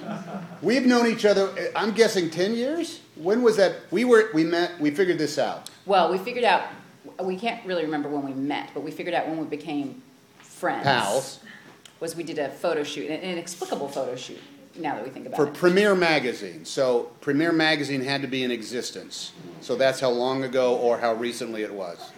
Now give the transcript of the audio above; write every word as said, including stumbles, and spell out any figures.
We've known each other, I'm guessing ten years? When was that? We were, we met, we figured this out. Well, we figured out, we can't really remember when we met, but we figured out when we became friends. Pals. Was we did a photo shoot, an inexplicable photo shoot, now that we think about For it. Premiere Magazine. So Premiere Magazine had to be in existence. So that's how long ago or how recently it was.